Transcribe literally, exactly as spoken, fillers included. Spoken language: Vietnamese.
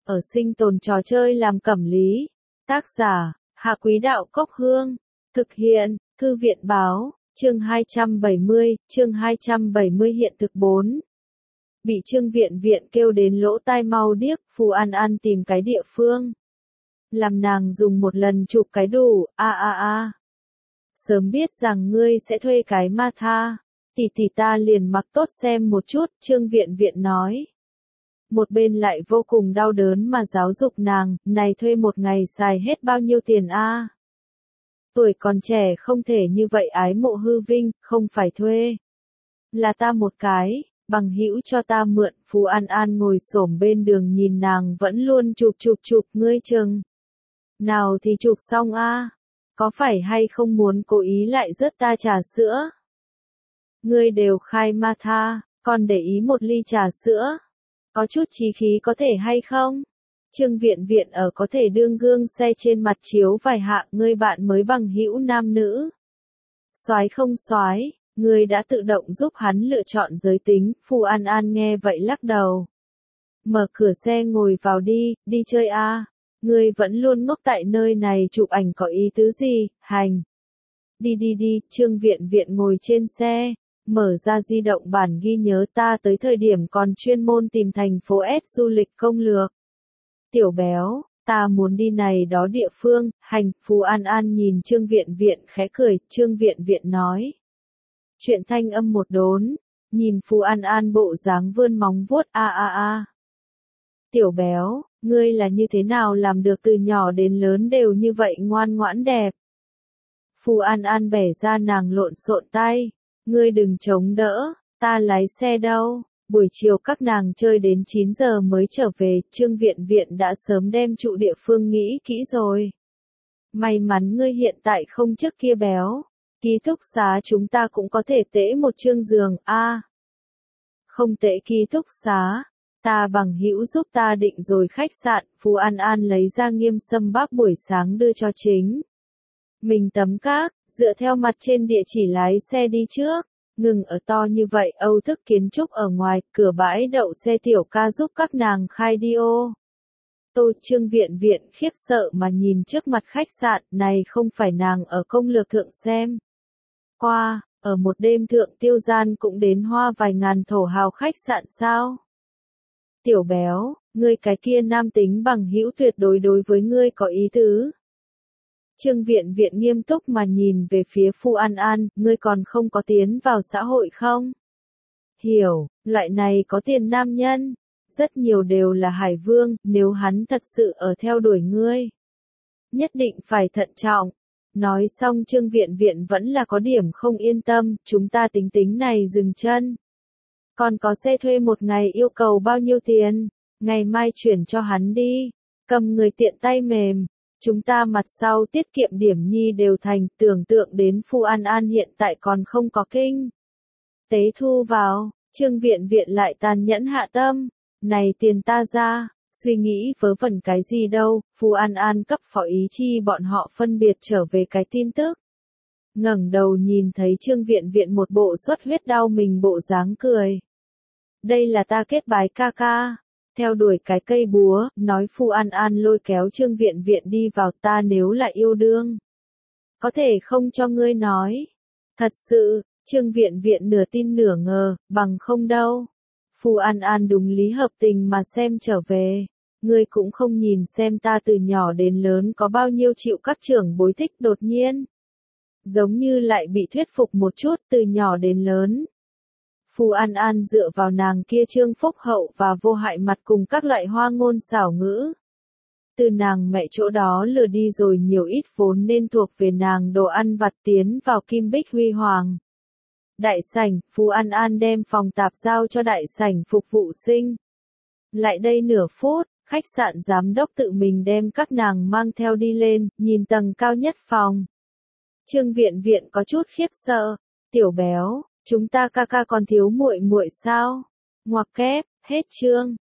ở sinh tồn trò chơi làm cẩm lý. Tác giả, Hạ Quý Đạo Cốc Hương. Thực hiện, Thư viện Báo, chương hai trăm bảy mươi, chương hai trăm bảy mươi hiện thực bốn. Bị Trương Viện Viện kêu đến lỗ tai mau điếc, Phù An An tìm cái địa phương. Làm nàng dùng một lần chụp cái đủ, a a a. Sớm biết rằng ngươi sẽ thuê cái ma tha, tỷ tỷ ta liền mặc tốt xem một chút, Trương Viện Viện nói. Một bên lại vô cùng đau đớn mà giáo dục nàng, này thuê một ngày xài hết bao nhiêu tiền a? Tuổi còn trẻ không thể như vậy ái mộ hư vinh, không phải thuê. Là ta một cái, bằng hữu cho ta mượn, Phù An An ngồi xổm bên đường nhìn nàng vẫn luôn chụp chụp chụp, ngươi chừng. Nào thì chụp xong a, có phải hay không muốn cố ý lại rớt ta trà sữa? Ngươi đều khai ma tha, còn để ý một ly trà sữa. Có chút chí khí có thể hay không? Trương Viện Viện ở có thể đương gương xe trên mặt chiếu vài hạ, ngươi bạn mới bằng hữu nam nữ. Soái không soái, ngươi đã tự động giúp hắn lựa chọn giới tính, Phù An An nghe vậy lắc đầu. Mở cửa xe ngồi vào đi, đi chơi a. À. Ngươi vẫn luôn ngốc tại nơi này chụp ảnh có ý tứ gì, hành. Đi đi đi, Trương Viện Viện ngồi trên xe. Mở ra di động bản ghi nhớ, ta tới thời điểm còn chuyên môn tìm thành phố S du lịch công lược. Tiểu béo, ta muốn đi này đó địa phương, hành, Phù An An nhìn Trương Viện Viện khẽ cười, Trương Viện Viện nói. Chuyện thanh âm một đốn, nhìn Phù An An bộ dáng vươn móng vuốt, a a a. Tiểu béo, ngươi là như thế nào làm được từ nhỏ đến lớn đều như vậy ngoan ngoãn đẹp. Phù An An bẻ ra nàng lộn xộn tay. Ngươi đừng chống đỡ, ta lái xe đâu. Buổi chiều các nàng chơi đến chín giờ mới trở về, Trương Viện Viện đã sớm đem trụ địa phương nghĩ kỹ rồi. May mắn ngươi hiện tại không trước kia béo. Ký túc xá chúng ta cũng có thể tễ một chương giường, a. À, không tễ ký túc xá, ta bằng hữu giúp ta định rồi khách sạn, Phù An An lấy ra Nghiêm Sâm Bác buổi sáng đưa cho chính. Mình tấm các, dựa theo mặt trên địa chỉ lái xe đi trước, ngừng ở to như vậy, Âu Thức Kiến Trúc ở ngoài, cửa bãi đậu xe tiểu ca giúp các nàng khai đi ô. Tô Trương Viện Viện khiếp sợ mà nhìn trước mặt khách sạn, này không phải nàng ở công lược thượng xem. Qua, ở một đêm thượng tiêu gian cũng đến hoa vài ngàn thổ hào khách sạn sao? Tiểu béo, ngươi cái kia nam tính bằng hữu tuyệt đối đối với ngươi có ý tứ. Trương Viện Viện nghiêm túc mà nhìn về phía Phù An An, ngươi còn không có tiến vào xã hội không? Hiểu, loại này có tiền nam nhân, rất nhiều đều là hải vương, nếu hắn thật sự ở theo đuổi ngươi. Nhất định phải thận trọng. Nói xong Trương Viện Viện vẫn là có điểm không yên tâm, chúng ta tính tính này dừng chân. Còn có xe thuê một ngày yêu cầu bao nhiêu tiền? Ngày mai chuyển cho hắn đi, cầm người tiện tay mềm. Chúng ta mặt sau tiết kiệm điểm nhi đều thành, tưởng tượng đến Phù An An hiện tại còn không có kinh tế thu vào, Trương Viện Viện lại tàn nhẫn hạ tâm, này tiền ta ra, suy nghĩ vớ vẩn cái gì đâu, Phù An An cấp phó ý chi bọn họ phân biệt trở về cái tin tức. Ngẩng đầu nhìn thấy Trương Viện Viện một bộ xuất huyết đau mình bộ dáng cười. Đây là ta kết bái ca ca. Theo đuổi cái cây búa, nói Phù An An lôi kéo Trương Viện Viện đi vào, ta nếu lại yêu đương. Có thể không cho ngươi nói. Thật sự, Trương Viện Viện nửa tin nửa ngờ, bằng không đâu. Phù An An đúng lý hợp tình mà xem trở về. Ngươi cũng không nhìn xem ta từ nhỏ đến lớn có bao nhiêu chịu các trưởng bối thích đột nhiên. Giống như lại bị thuyết phục một chút từ nhỏ đến lớn. Phù An An dựa vào nàng kia trương phúc hậu và vô hại mặt cùng các loại hoa ngôn xảo ngữ. Từ nàng mẹ chỗ đó lừa đi rồi nhiều ít vốn nên thuộc về nàng đồ ăn vặt tiến vào Kim Bích Huy Hoàng. Đại sảnh, Phù An An đem phòng tạp giao cho đại sảnh phục vụ sinh. Lại đây nửa phút, khách sạn giám đốc tự mình đem các nàng mang theo đi lên, nhìn tầng cao nhất phòng. Trương Viện Viện có chút khiếp sợ, tiểu béo. Chúng ta ca ca còn thiếu muội muội sao? Ngoặc kép, hết chương.